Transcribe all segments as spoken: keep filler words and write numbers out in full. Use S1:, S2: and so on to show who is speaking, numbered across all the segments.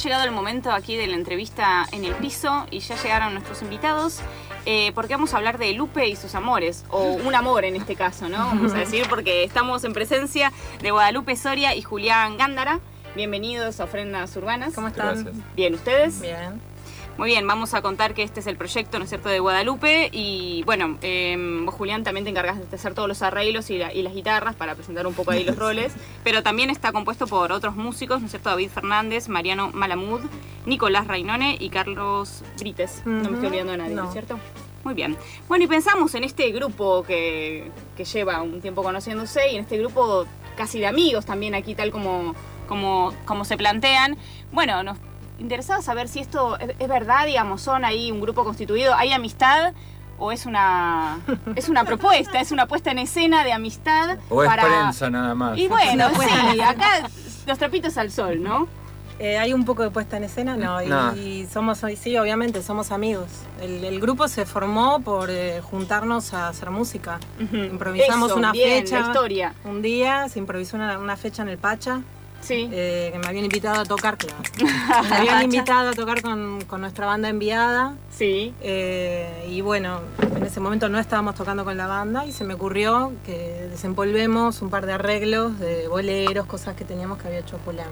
S1: llegado el momento aquí de la entrevista en el piso y ya llegaron nuestros invitados. Eh, porque vamos a hablar de Lupe y sus amores, o un amor en este caso, ¿no? Vamos a decir, porque estamos en presencia de Guadalupe Soria y Julián Gándara. Bienvenidos a Ofrendas Urbanas.
S2: ¿Cómo están?
S3: Gracias.
S1: Bien, ¿ustedes?
S2: Bien.
S1: Muy bien, vamos a contar que este es el proyecto, ¿no es cierto?, de Guadalupe. Y bueno, eh, vos, Julián, también te encargas de hacer todos los arreglos y, la, y las guitarras para presentar un poco ahí los roles. Pero también está compuesto por otros músicos, ¿no es cierto?, David Fernández, Mariano Malamud, Nicolás Rainone y Carlos Brites. Uh-huh. No me estoy olvidando de nadie, ¿no es cierto? Muy bien. Bueno, y pensamos en este grupo que, que lleva un tiempo conociéndose y en este grupo casi de amigos también aquí, tal como, como, como se plantean. Bueno, nos interesaba saber si esto es, es verdad, digamos, son ahí un grupo constituido, ¿hay amistad o es una es una propuesta, es una puesta en escena de amistad?
S3: O
S1: para...
S3: es prensa nada más.
S1: Y bueno, sí, acá los trapitos al sol, ¿no?
S2: Eh, hay un poco de puesta en escena, no, y,
S3: no.
S2: y somos, sí, obviamente, somos amigos. El, el grupo se formó por eh, juntarnos a hacer música. Uh-huh. Improvisamos
S1: Eso,
S2: una
S1: bien,
S2: fecha.
S1: La historia.
S2: Un día se improvisó una, una fecha en el Pacha.
S1: Sí.
S2: Eh, que me habían invitado a tocar, claro. Me habían invitado a tocar con, con nuestra banda Enviada.
S1: Sí.
S2: Eh, y bueno, en ese momento no estábamos tocando con la banda y se me ocurrió que desempolvemos un par de arreglos de boleros, cosas que teníamos que había hecho Julián.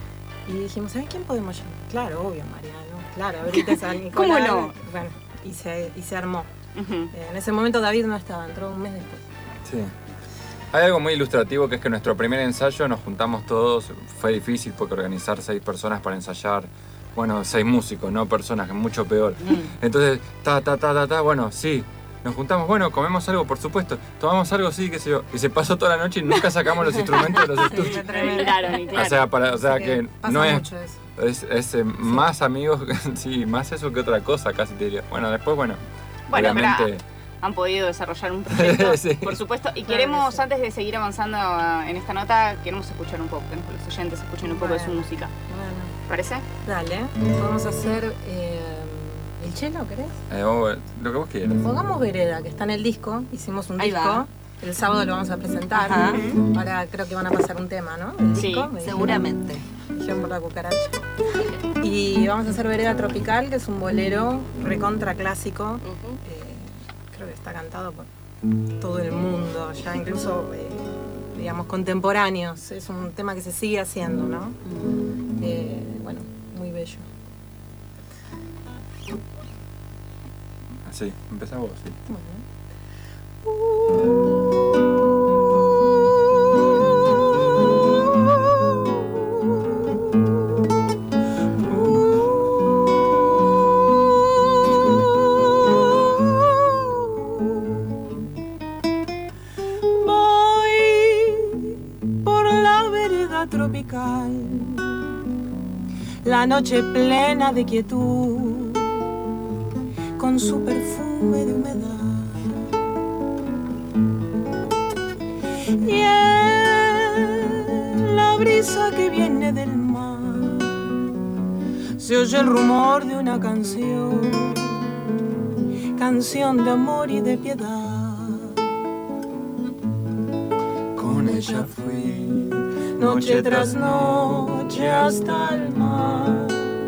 S2: Y dijimos, ¿sabes quién podemos llamar? Claro, obvio, Mariano. Claro, ahorita es a Nicolás.
S1: ¿Cómo no?
S2: Bueno, y se, y se armó.
S1: Uh-huh.
S2: Eh, en ese momento David no estaba, entró un mes después.
S3: Sí. Hay algo muy ilustrativo que es que nuestro primer ensayo nos juntamos todos, fue difícil porque organizar seis personas para ensayar, bueno, seis músicos, no personas, que es mucho peor. Mm. Entonces, ta, ta, ta, ta, ta, bueno, sí, nos juntamos, bueno, comemos algo, por supuesto, tomamos algo, sí, qué sé yo, y se pasó toda la noche y nunca sacamos los instrumentos de los estudios.
S1: Sí, claro, claro.
S3: O sea, para, o sea
S2: sí,
S3: que no es, es, es eh, sí. más amigos, sí, más eso que otra cosa, casi te diría. Bueno, después, bueno,
S1: bueno
S3: obviamente...
S1: Pero... han podido desarrollar un proyecto, sí. Por supuesto. Y queremos,
S2: sí.
S1: antes de seguir avanzando en esta nota, queremos escuchar un poco, queremos que los oyentes escuchen un poco bueno. de su música.
S2: Bueno.
S1: ¿Parece?
S2: Dale. Vamos a hacer eh, el cello, ¿querés?
S3: Eh, oh, lo que vos quieras.
S2: Pongamos Vereda, que está en el disco. Hicimos un
S1: Ahí
S2: disco.
S1: Va.
S2: El sábado lo vamos a presentar.
S1: Ajá.
S2: Ahora creo que van a pasar un tema, ¿no? El
S1: sí,
S2: disco,
S1: seguramente.
S2: Dijeron por la cucaracha. Y vamos a hacer Vereda Tropical, que es un bolero recontra clásico. Uh-huh. eh, Creo que está cantado por todo el mundo, ya incluso, eh, digamos, contemporáneos. Es un tema que se sigue haciendo, ¿no? Eh, bueno, muy bello.
S3: Así, empezá vos, sí.
S2: Bueno.
S4: Tropical, la noche plena de quietud, con su perfume de humedad, y en la brisa que viene del mar se oye el rumor de una canción, canción de amor y de piedad. Con ella fui noche tras noche hasta el mar,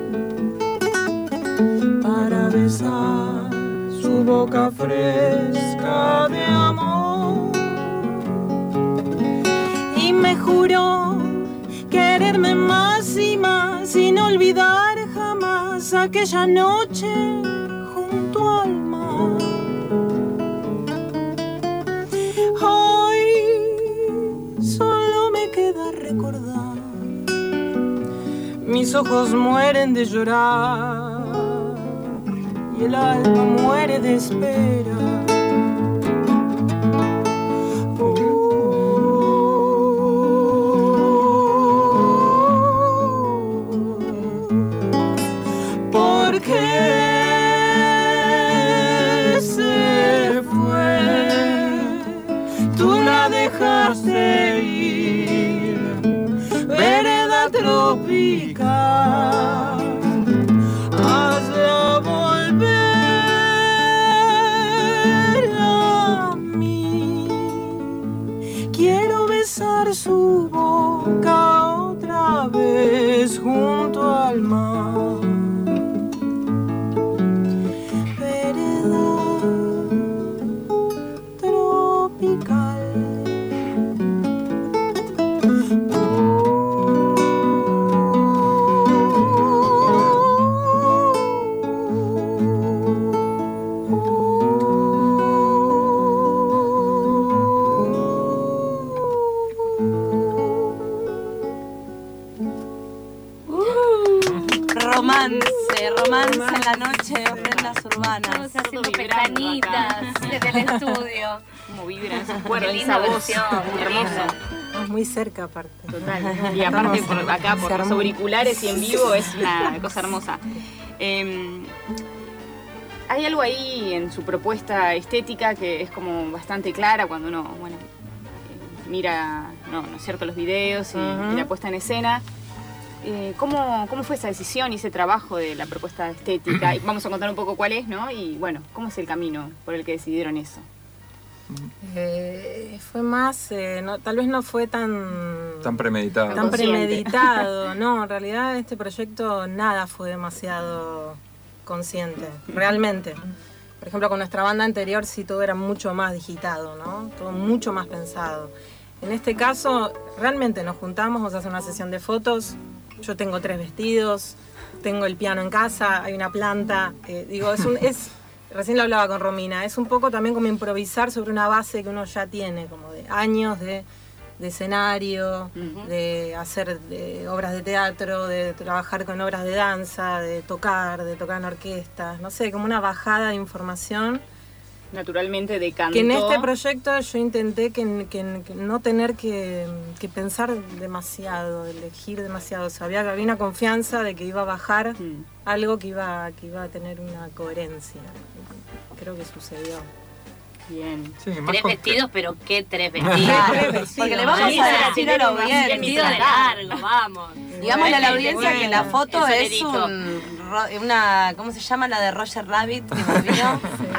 S4: para besar su boca fresca de amor. Y me juró quererme más y más, sin olvidar jamás aquella noche junto al mar. Recordar, mis ojos mueren de llorar y el alma muere de esperar. ¿Por qué se fue? Tú la dejaste ir. Vereda tropical, hazla volver a mí. Quiero besar su boca otra vez junto al mar.
S5: romance en la noche, ofrendas urbanas.
S6: Estamos haciendo pestañitas desde el estudio.
S1: Como vibran esas cuerdas,
S6: Qué linda
S1: esa voz,
S6: versión,
S1: muy
S6: qué
S1: hermosa.
S6: linda.
S2: Estamos muy cerca aparte.
S1: Total. Y aparte por acá, por
S2: Se
S1: los
S2: armó.
S1: auriculares y en vivo es una cosa hermosa. Eh, hay algo ahí en su propuesta estética que es como bastante clara cuando uno, bueno, eh, mira, no, no es cierto, los videos y,
S2: Ujú.
S1: y la puesta en escena. Eh, ¿cómo, ¿Cómo fue esa decisión y ese trabajo de la propuesta estética? Y vamos a contar un poco cuál es, ¿no? Y bueno, ¿cómo es el camino por el que decidieron eso?
S2: Eh, fue más, eh, no, tal vez no fue tan,
S3: Tan premeditado.
S2: tan
S1: Consciente.
S2: premeditado. No, en realidad este proyecto nada fue demasiado consciente, realmente. Por ejemplo, con nuestra banda anterior sí todo era mucho más digitado, ¿no? Todo mucho más pensado. En este caso, realmente nos juntamos, vamos a hacer una sesión de fotos. Yo tengo tres vestidos, tengo el piano en casa, hay una planta. Eh, digo, es un... Es, Recién lo hablaba con Romina, es un poco también como improvisar sobre una base que uno ya tiene, como de años de, de escenario,
S1: Ujú.
S2: de hacer de obras de teatro, de trabajar con obras de danza, de tocar, de tocar en orquestas, no sé, como una bajada de información.
S1: Naturalmente de canto.
S2: Que en este proyecto yo intenté que, que- que no tener que, que pensar demasiado, elegir demasiado. O sea, había, había una confianza de que iba a bajar
S1: Mm.
S2: algo que iba, que iba a tener una coherencia. Creo que sucedió.
S1: Bien.
S3: Sí, más
S6: Tres
S3: con-
S6: vestidos, pero ¿qué tres vestidos?
S2: Claro,
S5: Porque le vamos
S6: Mira,
S5: a decir a la
S6: vestido
S5: audiencia.
S6: de largo, vamos.
S5: Digámosle a la audiencia
S6: Bueno,
S5: que la foto
S6: eso le
S5: es
S6: dijo.
S5: un, ro- una, ¿cómo se llama? La de Roger Rabbit, que volvió.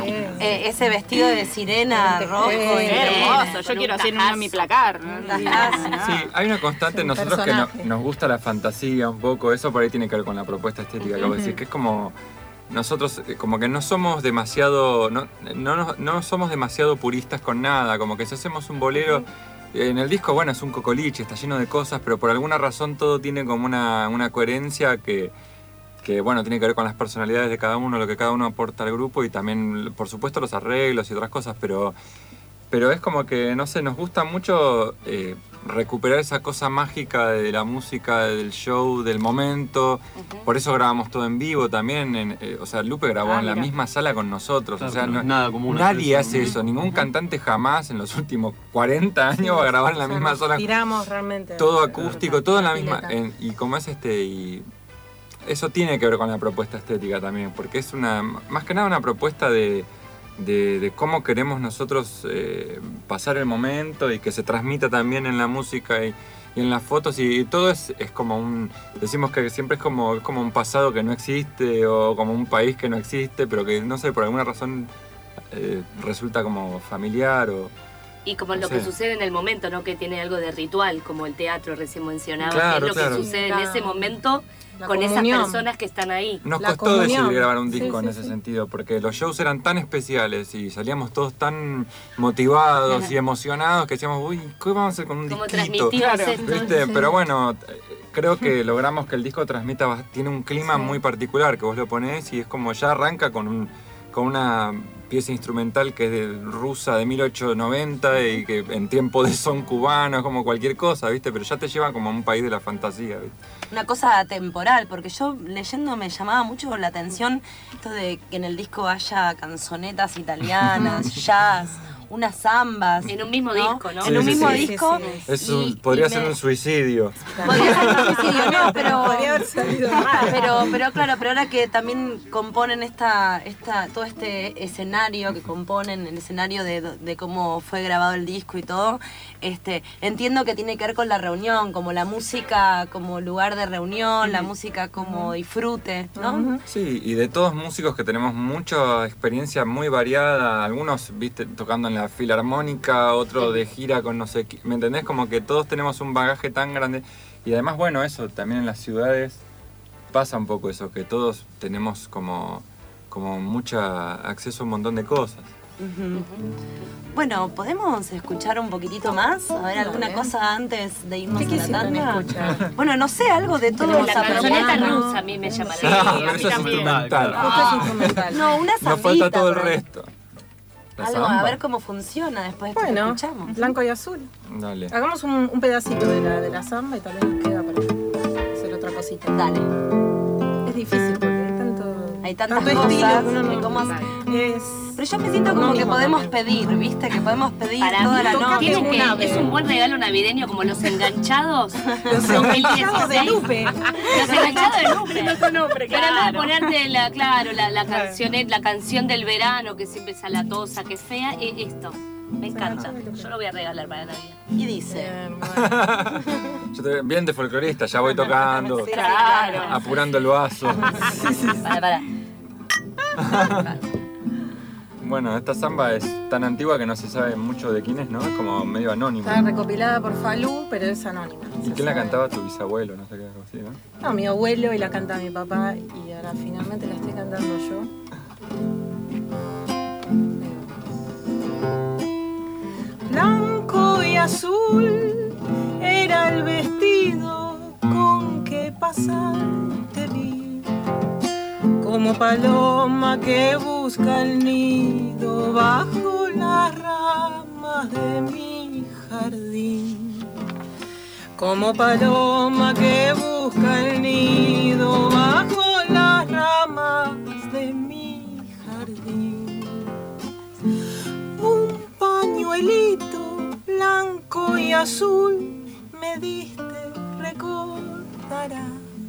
S5: Eh, ese vestido de sirena rojo.
S2: Sí,
S5: y-
S1: Qué hermoso, yo
S6: Con
S1: quiero
S6: un
S1: hacer uno en mi
S6: tajazo.
S1: placar. ¿no?
S5: Un tajazo.
S3: Sí, hay una constante en
S2: Un
S3: nosotros que no-
S2: personaje.
S3: nos gusta la fantasía un poco, eso por ahí tiene que ver con la propuesta estética que vos decís, que es como nosotros eh, como que no somos demasiado, no, no, nos- no somos demasiado puristas con nada, como que si hacemos un bolero, eh, en el disco bueno es un cocoliche, está lleno de cosas, pero por alguna razón todo tiene como una, una coherencia que, que bueno, tiene que ver con las personalidades de cada uno, lo que cada uno aporta al grupo y también por supuesto los arreglos y otras cosas, pero... Pero es como que, no sé, nos gusta mucho eh, recuperar esa cosa mágica de la música, del show, del momento. Por eso grabamos todo en vivo también. En, eh, o sea, Lupe grabó
S1: Ah,
S3: en la
S1: mira.
S3: misma sala con nosotros.
S7: Claro,
S3: o sea,
S7: no
S3: no-
S7: es nada común
S3: nadie
S7: hacer
S3: hace
S7: eso.
S3: eso. Ningún cantante jamás en los últimos cuarenta años va a grabar en la
S2: O sea,
S3: misma
S2: nos
S3: sala.
S2: tiramos realmente.
S3: Todo
S2: a-
S3: acústico,
S2: a-
S3: todo en la
S2: a
S3: misma.
S2: pileta.
S3: en- y como es este. Y eso tiene que ver con la propuesta estética también, porque es una. Más que nada una propuesta de. De, de cómo queremos nosotros eh, pasar el momento y que se transmita también en la música y, y en las fotos y, y todo es, es como un, decimos que siempre es como, es como un pasado que no existe o como un país que no existe, pero que no sé, por alguna razón eh, resulta como familiar o...
S6: Y como
S3: No
S6: lo que
S3: sé.
S6: sucede en el momento, ¿no? Que tiene algo de ritual, como el teatro recién mencionaba,
S3: Claro,
S6: que es lo
S3: claro.
S6: que sucede en
S2: La-
S6: ese momento
S2: la
S6: con esas
S2: comunión.
S6: personas que están ahí.
S3: Nos
S2: La
S3: costó
S2: comunión.
S3: decidir grabar un
S2: Sí,
S3: disco
S2: sí,
S3: en ese
S2: sí.
S3: sentido, porque los shows eran tan especiales y salíamos todos tan motivados y emocionados que decíamos, uy, ¿qué vamos a hacer con un
S6: Como
S3: disquito?
S6: transmitimos
S1: Claro.
S6: esto.
S3: ¿Viste? Pero bueno, eh, creo que logramos que el disco transmita, bast- tiene un clima muy particular, que vos lo ponés y es como ya arranca con, un, con una pieza instrumental que es de rusa de mil ochocientos noventa y que en tiempo de son cubano, es como cualquier cosa, ¿viste? Pero ya te lleva como a un país de la fantasía, ¿viste?
S5: Una cosa temporal, porque yo leyendo me llamaba mucho la atención esto de que en el disco haya canzonetas italianas, jazz, unas zambas.
S6: En un mismo
S5: ¿no?
S6: disco, ¿no?
S5: En un
S3: Sí, sí,
S5: mismo
S3: sí.
S5: disco.
S2: Sí, sí,
S3: Es
S5: y-
S3: un-
S5: y
S3: podría
S5: me-
S3: ser un suicidio.
S5: Podría ser un suicidio, no, pero...
S2: Podría haber salido mal.
S5: Pero, pero claro, pero ahora que también componen esta, esta, todo este escenario que componen, el escenario de, de cómo fue grabado el disco y todo, este, entiendo que tiene que ver con la reunión, como la música como lugar de reunión, la música como disfrute, ¿no?
S2: Ujú.
S3: Sí, y de todos músicos que tenemos mucha experiencia muy variada, algunos, viste, tocando en la filarmónica, otro de gira con no sé qué, ¿me entendés? Como que todos tenemos un bagaje tan grande. Y además, bueno, eso, también en las ciudades pasa un poco eso, que todos tenemos como, como mucha acceso a un montón de cosas.
S5: Ujú. Bueno, ¿podemos escuchar un poquitito más? A ver, alguna
S2: Dale.
S5: cosa antes de irnos
S2: ¿Qué
S5: a la
S2: quisieran
S5: tanda.
S2: escuchar?
S5: Bueno, no sé, algo de todo
S2: Tenemos
S6: La
S5: esa
S6: cancioneta
S2: Piano.
S6: rusa a mí me llama
S1: Sí,
S6: la
S3: Ah,
S1: a
S3: pero
S1: mí
S3: eso es
S1: también.
S3: instrumental.
S2: Justo es instrumental.
S5: No, una
S3: Nos falta
S5: zambita.
S3: todo el
S5: por ahí.
S3: resto. ¿La
S5: Algo, a
S3: samba?
S5: ver cómo funciona después de que
S2: Bueno,
S5: escuchamos.
S2: blanco y azul.
S3: Dale.
S2: Hagamos un, un pedacito de la, de la samba y tal vez nos queda para hacer otra cosita.
S5: Dale.
S2: Es difícil porque hay tanto,
S5: hay tantas
S2: tanto
S5: cosas.
S2: estilo que uno
S5: de
S2: no-
S5: cómo hacer-
S2: Es
S5: Pero yo me siento como
S2: No,
S5: que
S2: mismo
S5: podemos
S2: también.
S5: pedir, ¿viste? Que podemos pedir
S6: Para
S5: toda
S6: mí,
S5: la
S2: toca
S5: noche.
S6: tiene
S2: un
S6: que,
S2: ave.
S6: es un buen regalo navideño como los enganchados.
S2: los enganchados de Lupe.
S6: Los enganchados de Lupe.
S1: No son nombre,
S6: Pero en vez de
S1: claro.
S6: ponerte la, claro, la, la canción, la canción del verano que siempre es salatosa, que es fea, es esto. Me encanta. Yo lo voy a regalar para Navidad.
S5: Y dice...
S2: Bien, bueno.
S3: Yo te, bien de folclorista, ya voy tocando,
S5: Sí,
S1: Claro.
S3: apurando el vaso.
S6: Para, para.
S3: Bueno, esta samba es tan antigua que no se sabe mucho de quién es, ¿no? Es como medio anónima.
S2: Está recopilada por Falú, pero es anónima.
S3: ¿Y
S2: Se
S3: quién la
S2: sabe.
S3: cantaba? Tu bisabuelo, no sé qué, algo así, ¿no?
S2: No, mi abuelo y la canta mi papá y ahora finalmente la estoy cantando yo. Blanco y azul era el vestido con que pasar te vi, como paloma que busca el nido bajo las ramas de mi jardín. Como paloma que busca el nido bajo las ramas de mi jardín. Un pañuelito blanco y azul me diste, recordarás.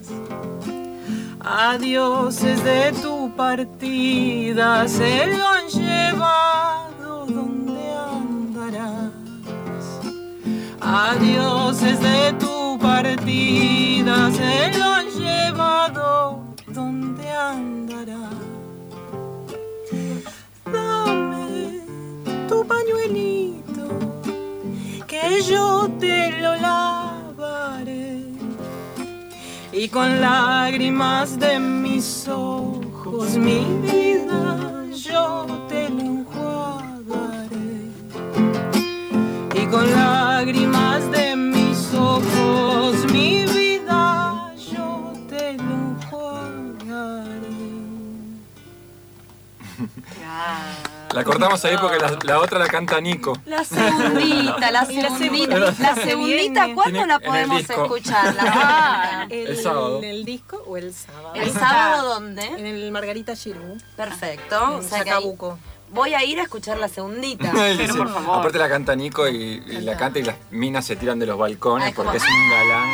S2: Adioses de tu partida se lo han llevado, ¿dónde andarás? Adioses de tu partida se lo han llevado, ¿dónde andarás? Dame tu pañuelito, que yo te lo lavaré, y con lágrimas de mis ojos mi vida yo te lo enjuagaré, y con lágrimas de mis ojos mi vida yo te lo enjuagaré.
S3: La cortamos ahí porque la, la otra la canta Nico.
S5: La segundita, la
S2: Y la
S5: segundita.
S2: segunda.
S5: La segundita,
S2: Viene.
S5: ¿cuándo la
S3: Tiene- en el
S5: podemos
S3: disco.
S5: escuchar? La
S2: Ah,
S5: segunda.
S3: El sábado.
S2: ¿El disco o el sábado?
S5: ¿El sábado dónde?
S2: En el Margarita Girú,
S5: Perfecto. O
S2: en
S5: sea que ahí
S2: Chacabuco.
S5: voy a ir a escuchar la segundita.
S1: Pero por favor.
S3: Aparte la canta Nico y, y la canta y las minas se tiran de los balcones
S5: Ay, como-
S3: porque es un galán.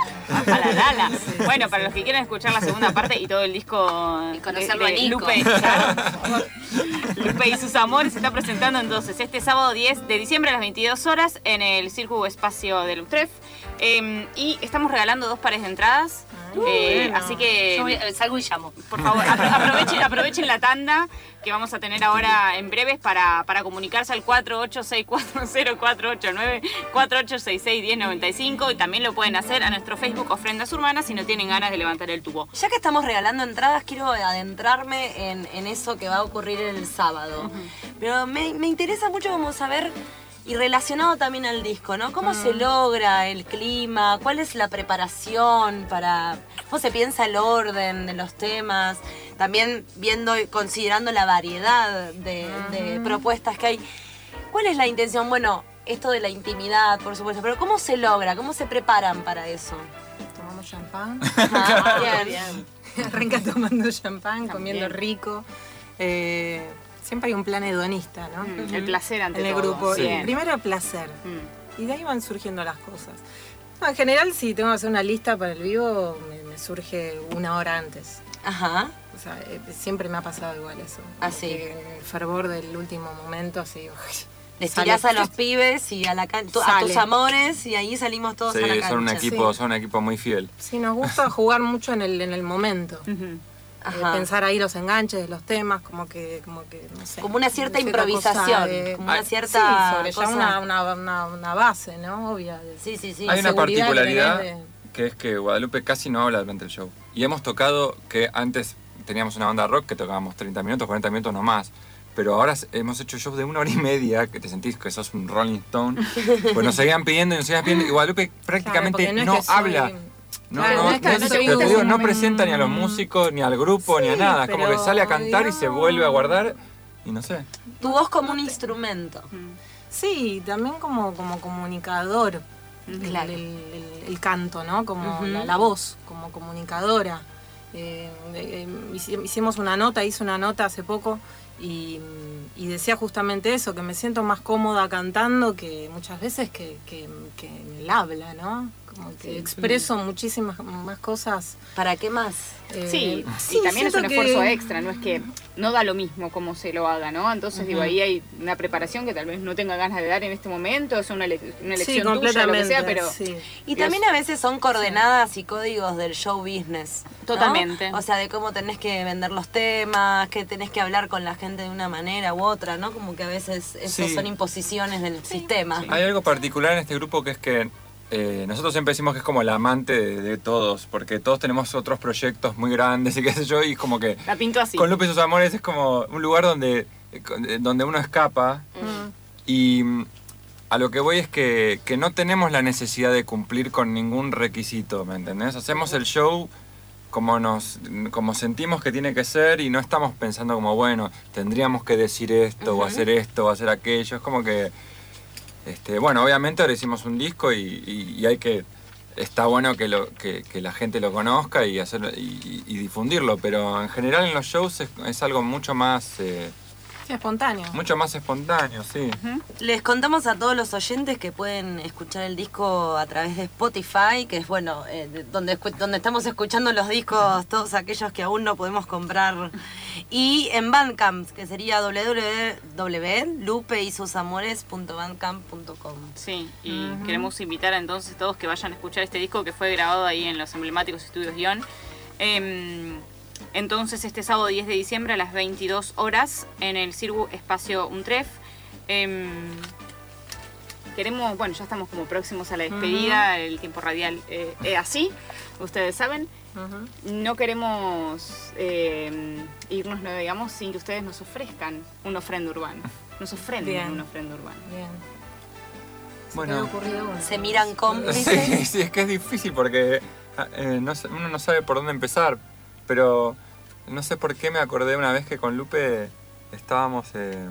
S1: Para Lala. Bueno, para los que quieran escuchar la segunda parte y todo el disco
S6: Y conocerlo
S1: de, de
S6: a Nico.
S1: Lupe, claro. Lupe y sus amores se está presentando entonces este sábado diez de diciembre a las veintidós horas en el Circo Espacio del Utref. Eh, y estamos regalando dos pares de entradas. Eh,
S2: bueno.
S1: así que,
S6: Yo voy- salgo y llamo.
S1: por favor, apro- aprovechen, aprovechen la tanda que vamos a tener ahora en breves para, para comunicarse al cuatro ocho seis cuatro cero cuatro ocho nueve, cuatro ocho seis seis uno cero nueve cinco y también lo pueden hacer a nuestro Facebook Ofrendas Urbanas si no tienen ganas de levantar el tubo.
S5: Ya que estamos regalando entradas, quiero adentrarme en, en eso que va a ocurrir el sábado. Pero me, me interesa mucho como saber, y relacionado también al disco, ¿no? ¿Cómo se logra el clima? ¿Cuál es la preparación para...? ¿Cómo se piensa el orden de los temas? También viendo y considerando la variedad de, de propuestas que hay. ¿Cuál es la intención? Bueno, esto de la intimidad, por supuesto, pero ¿cómo se logra? ¿Cómo se preparan para eso?
S2: Tomamos champán.
S5: Ajá, bien.
S2: Arranca tomando champán, comiendo rico. Eh, siempre hay un plan hedonista, ¿no?
S1: Mm, el placer ante
S2: En el
S1: todo.
S2: grupo.
S3: Sí.
S1: Bien.
S2: Primero el placer.
S1: Mm.
S2: Y de ahí van surgiendo las cosas. No, en general, si tengo que hacer una lista para el vivo, me, me surge una hora antes.
S5: Ajá.
S2: O sea, eh, siempre me ha pasado igual eso.
S5: Ah, sí.
S2: Que en el fervor del último momento, así.
S5: Les
S2: sale-
S5: tirás a los pibes y a, la can- tu- a
S2: Sale.
S5: tus amores y ahí salimos todos
S3: Sí,
S5: a la cancha.
S3: son un equipo,
S2: Sí.
S3: son un equipo muy fiel.
S2: Sí, nos gusta jugar mucho en el, en el momento.
S1: Ujú.
S2: Eh,
S5: Ajá.
S2: pensar ahí los enganches de los temas, como que, como que, no sé.
S5: Como una cierta
S2: cosa
S5: improvisación,
S2: de-
S5: como una
S3: Ay,
S5: cierta
S2: Sí, sobre ya
S5: cosa-
S2: una, una, una, una base, ¿no? Obvia. de-
S5: Sí, sí, sí.
S3: Hay una
S2: seguridad que
S3: particularidad
S2: tenés de-
S3: que es que Guadalupe casi no habla durante el show. Y hemos tocado que antes teníamos una banda rock que tocábamos treinta minutos, cuarenta minutos no más. Pero ahora hemos hecho shows de una hora y media, que te sentís que sos un Rolling Stone. Pues nos seguían pidiendo y nos seguían pidiendo. Y Guadalupe prácticamente
S2: porque no es
S3: no,
S2: que soy-
S3: habla. No,
S2: Claro,
S3: no,
S2: no es que
S3: no,
S2: no
S3: es-
S2: soy
S3: pero te digo, no
S2: un-
S3: presenta ni a los músicos, ni al grupo, ni a
S2: Sí,
S3: nada. Como que
S2: pero
S3: sale a cantar y se
S2: digamos-
S3: vuelve a guardar y no sé.
S5: Tu voz como un instrumento.
S2: Sí, también como, como comunicador. el-
S5: Claro.
S2: el, el- el canto, ¿no? Como
S5: Ujú.
S2: la, la voz, como comunicadora. Eh, eh, hicimos una nota, hice una nota hace poco y, y decía justamente eso, que me siento más cómoda cantando que muchas veces que, que, que en el habla, ¿no? Como que
S1: Sí.
S2: expreso muchísimas más cosas.
S5: ¿Para qué más?
S2: Eh,
S1: Sí,
S2: sí,
S1: y también es un
S2: siento
S1: esfuerzo
S2: que-
S1: extra, no es que no da lo mismo como se lo haga, ¿no? Entonces, digo, ahí hay una preparación que tal vez no tenga ganas de dar en este momento, es una, ele- una
S2: Sí,
S1: elección tuya, lo que sea, pero
S2: sí.
S5: Y también a veces son coordenadas y códigos del show business. ¿no?
S1: Totalmente.
S5: O sea, de cómo tenés que vender los temas, que tenés que hablar con la gente de una manera u otra, ¿no? Como que a veces esos
S3: Sí.
S5: son imposiciones del sistema.
S3: Hay algo particular en este grupo que es que eh, nosotros siempre decimos que es como el amante de, de todos, porque todos tenemos otros proyectos muy grandes y qué sé yo, y es como que
S1: la pinto así.
S3: con Lupe y sus amores es como un lugar donde, eh, donde uno escapa. Y mm, a lo que voy es que, que no tenemos la necesidad de cumplir con ningún requisito, ¿me entendés? Hacemos el show como nos como sentimos que tiene que ser y no estamos pensando como, bueno, tendríamos que decir esto o hacer esto o hacer aquello. Es como que, este, bueno, obviamente ahora hicimos un disco y, y- y hay que, está bueno que, lo, que, que la gente lo conozca y, hacerlo, y, y difundirlo, pero en general en los shows es, es algo mucho más, eh,
S2: Sí, espontáneo.
S3: mucho más espontáneo, sí.
S5: Les contamos a todos los oyentes que pueden escuchar el disco a través de Spotify, que es bueno, eh, de- donde, escu- donde estamos escuchando los discos, todos aquellos que aún no podemos comprar. Y en Bandcamp, que sería doble u doble u doble u punto lupe y sus amores punto bandcamp punto com.
S1: Sí, y queremos invitar a entonces todos que vayan a escuchar este disco que fue grabado ahí en los emblemáticos estudios Guión. Em, entonces este sábado diez de diciembre a las veintidós horas en el Cirgu Espacio Untref. Em, queremos, bueno, ya estamos como próximos a la despedida, el tiempo radial eh, es así, ustedes saben.
S2: Ujú.
S1: No queremos eh, irnos, no digamos, sin que ustedes nos ofrezcan una ofrenda urbana. Nos ofrenden
S2: Bien.
S1: una ofrenda urbana.
S2: Bien. ¿Se
S3: Bueno.
S2: te había ocurrido uno?
S5: Se miran cómplices.
S3: Sí, sí, es que es difícil porque eh, no sé- uno no sabe por dónde empezar, pero no sé por qué me acordé una vez que con Lupe estábamos... eh,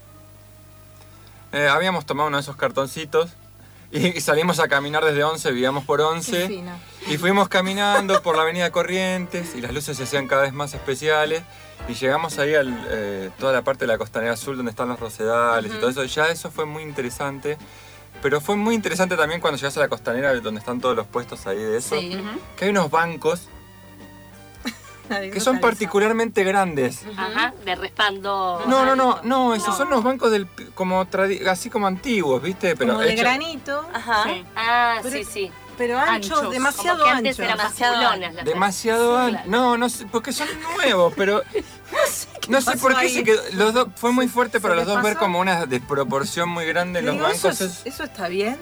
S3: eh, habíamos tomado uno de esos cartoncitos y, y salimos a caminar desde once, vivíamos por
S2: Qué
S3: once,
S2: fino.
S3: y fuimos caminando por la avenida Corrientes y las luces se hacían cada vez más especiales y llegamos ahí a toda la parte de la Costanera Azul donde están los rosedales y todo eso. Ya eso fue muy interesante, pero fue muy interesante también cuando llegas a la Costanera donde están todos los puestos ahí de eso,
S5: Sí.
S3: que hay unos bancos que son particularmente grandes.
S6: Ajá, de respaldo.
S3: No, no, no, no, esos
S6: No.
S3: son los bancos del como tradi- así como antiguos, ¿viste? Pero
S2: Como de
S3: hecho-
S2: granito,
S5: Ajá.
S1: Sí.
S6: Ah,
S2: Pero-
S6: sí, sí.
S2: pero anchos,
S1: Anchos.
S2: demasiado
S6: Como que antes
S2: anchos.
S6: eran
S5: Demasiado
S6: masculonas las
S3: demasiado
S6: Sí,
S3: an-
S6: claro.
S3: no, no sé, porque son nuevos, pero no sé
S2: pasó
S3: por qué
S2: ahí?
S3: se quedó, los dos fue muy fuerte
S2: ¿Se
S3: para los
S2: les
S3: dos ver
S2: pasó?
S3: como una desproporción muy grande en los
S2: Digo, ¿eso,
S3: bancos.
S2: es-
S3: es-
S2: ¿eso está bien?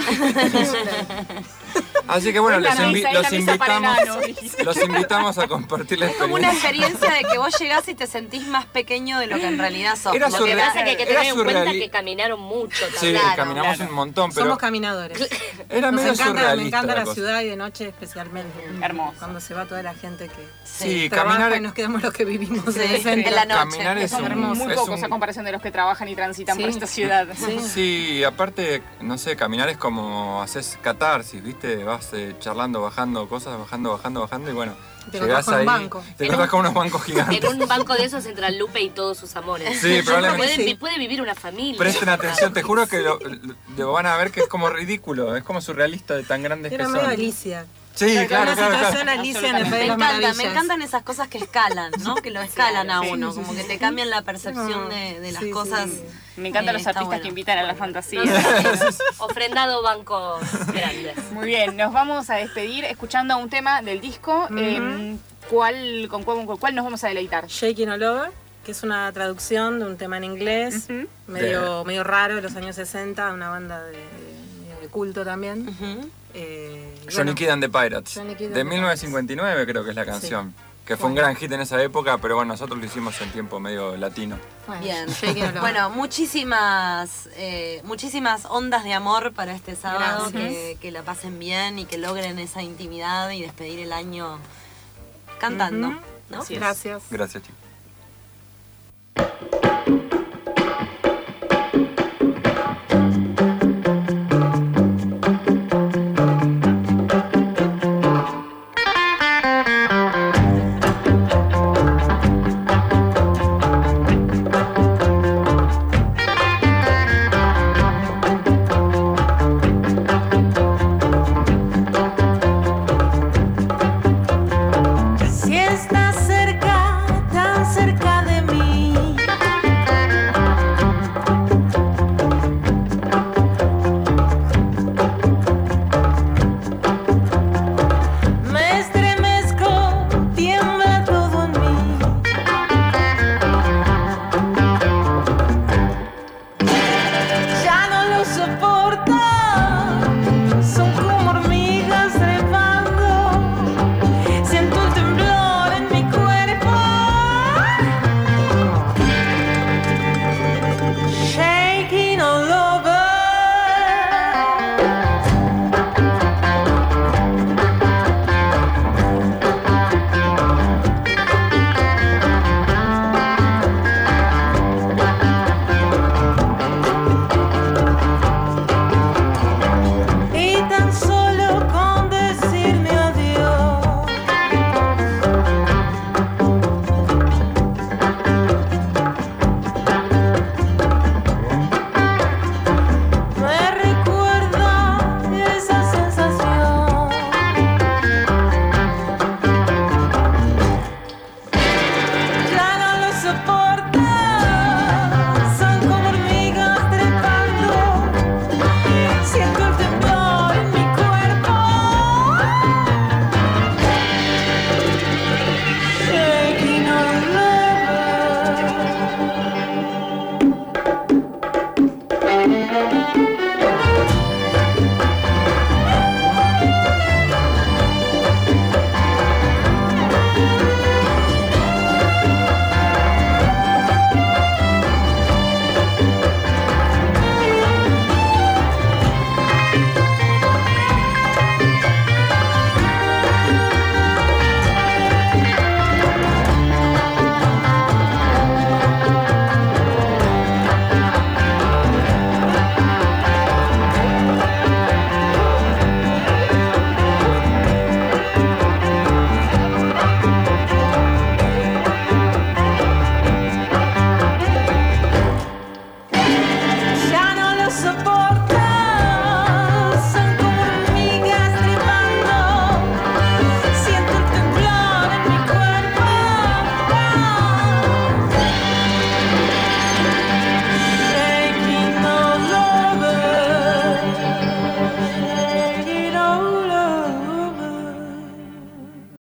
S3: Así que bueno,
S1: Es la
S3: los, invi-
S1: mesa, es
S3: los
S1: la mesa para
S3: invitamos,
S1: enanos, dijiste.
S3: los invitamos a compartir la
S5: Es como una
S3: experiencia.
S5: experiencia de que vos llegás y te sentís más pequeño de lo que en realidad sos.
S3: Era
S5: Lo
S6: Lo que
S3: surreal.
S6: pasa es que hay que
S3: Era
S6: tener en cuenta
S3: surreali-
S6: que caminaron mucho
S3: Sí,
S6: también.
S5: Claro,
S3: caminamos
S5: claro.
S3: un montón, pero
S2: Somos caminadores.
S3: era
S2: Nos
S3: medio
S2: encanta, me
S3: surrealista
S2: encanta
S3: la
S2: la
S3: cosa.
S2: ciudad y de noche especialmente.
S1: Hermoso.
S2: Cuando se va toda la gente que
S3: Sí,
S2: trabaja
S3: caminar
S2: y nos quedamos los que vivimos
S5: Sí,
S2: en el centro.
S5: en la noche.
S3: Caminar es
S1: Son
S3: un,
S1: muy
S3: es
S1: pocos
S3: un-
S1: a comparación de los que trabajan y transitan por
S2: Sí.
S1: esta ciudad.
S2: Sí.
S3: Sí, aparte, no sé, caminar es como haces catarsis, ¿viste? Vas eh, charlando, bajando cosas, bajando, bajando, bajando y bueno,
S2: Te
S3: llegás
S2: encontrás con
S3: ahí,
S2: un banco.
S3: te encontrás con unos bancos gigantes.
S6: En un banco de esos entran Lupe y todos sus amores.
S3: Sí, probablemente
S6: Puede,
S2: sí.
S6: puede vivir una familia.
S3: Presten atención, te juro que lo, lo van a ver que es como ridículo, es como surrealista de tan grandes que
S2: Era
S3: son.
S2: medio Alicia.
S3: Sí, claro,
S2: Una
S3: claro,
S2: situación
S3: claro.
S2: Alicia en el
S5: Me
S2: País de las
S5: encanta, me
S2: Maravillas.
S5: encantan esas cosas que escalan, ¿no? Que lo escalan a
S1: sí,
S5: uno,
S2: sí,
S5: como
S2: sí,
S5: que
S2: sí.
S5: te cambian la percepción de, de las
S2: Sí, sí,
S5: cosas.
S2: sí.
S1: Me encantan
S5: Eh,
S1: los
S5: está
S1: artistas
S5: bueno.
S1: que invitan a la fantasía.
S6: Ofrendado bancos grandes.
S1: Muy bien, nos vamos a despedir escuchando un tema del disco. eh, ¿cuál, con, cuál, ¿Con cuál nos vamos a deleitar?
S2: Shaking All Over, que es una traducción de un tema en inglés,
S1: Ujú.
S2: medio, medio raro de los años sesenta, una banda de, de- de culto también.
S5: Ujú.
S2: Eh, y
S3: Johnny
S2: bueno,
S3: Kid and the Pirates,
S2: Johnny Kid and
S3: de
S2: the
S3: mil novecientos cincuenta y nueve creo que es la canción, que fue un
S2: Bueno.
S3: gran hit en esa época, pero bueno, nosotros lo hicimos en tiempo medio latino.
S2: bueno,
S5: Bien.
S2: Shaking All Over.
S5: Bueno, muchísimas, eh, muchísimas ondas de amor para este sábado,
S2: Gracias.
S5: que, que la pasen bien y que logren esa intimidad y despedir el año cantando,
S2: Ujú.
S5: ¿no?
S1: Así es.
S2: Gracias.
S3: Gracias, chicos.
S7: Thank you.